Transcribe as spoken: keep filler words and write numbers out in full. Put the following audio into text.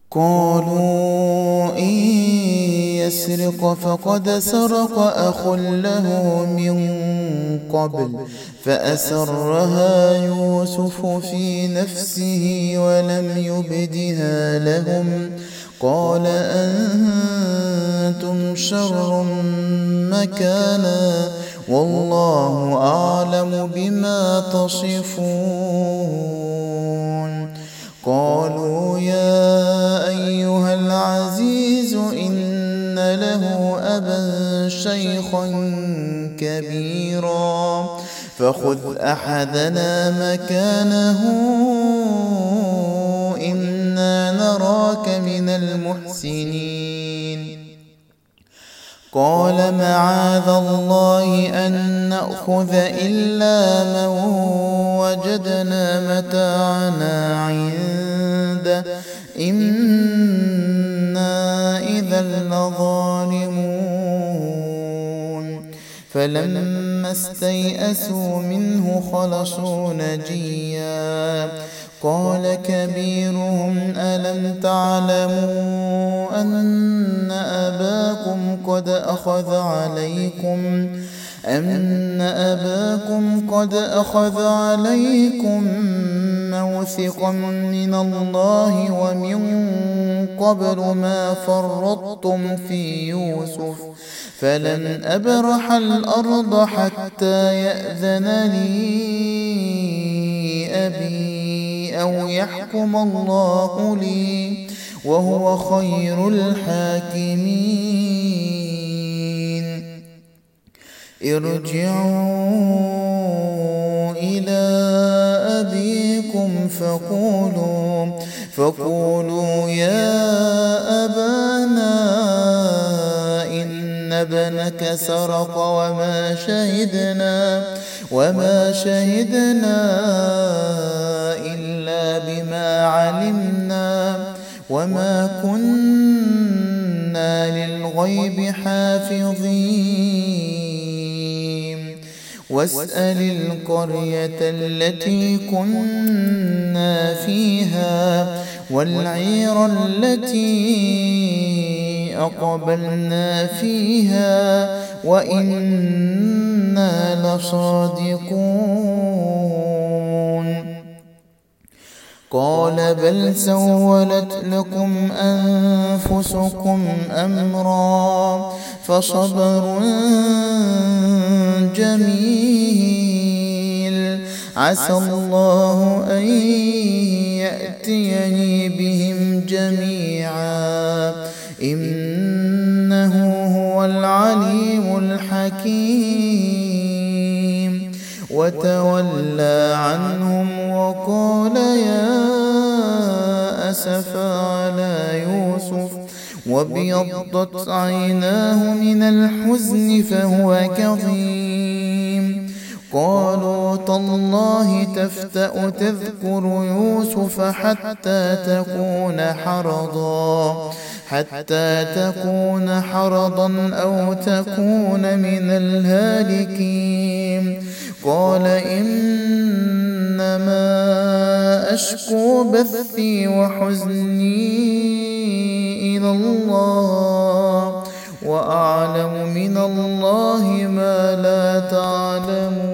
قالوا إن يسرق فقد سرق أخ له من قبل فأسرها يوسف في نفسه ولم يبدها لهم قال أنتم شر مكانا والله أعلم بما تصفون. قالوا يا أيها العزيز إن له أبا شيخا كبيرا فخذ أحدنا مكانه إنا نراك من المحسنين. قال معاذ الله أن نأخذ إلا من وجدنا متاعنا عنده إنا إذا لظالمون. فلما استيئسوا منه خلصوا نجيا قال كبيرهم ألم تعلموا أن أباكم قد أخذ عليكم أن أباكم قد أخذ عليكم موثقا من الله ومن قبل ما فرطتم في يوسف فلن أبرح الأرض حتى يأذن لي أبي أو يحكم الله لي وهو خير الحاكمين. ارجعوا إلى أبيكم فقولوا فقولوا يا أبانا إن ابنك سرق وما شهدنا وما شهدنا إلا بما علمنا وما كنا للغيب حافظين. واسأل القرية التي كنا فيها والعير التي أقبلنا فيها وإنا لصادقون. قال بل سولت لكم أنفسكم أمرا فصبر جميل عسى الله أن يأتيني بهم جميعا إنه هو العليم الحكيم. وتولى عنهم وقال يا أسفا على يوسف وابيضت عيناه من الحزن فهو كظيم. قالوا تالله تفتأ تذكر يوسف حتى تكون حرضا حتى تكون حرضا أو تكون من الهالكين. قال إنما أشكو بثي وحزني إلى الله وأعلم من الله ما لا تعلمون.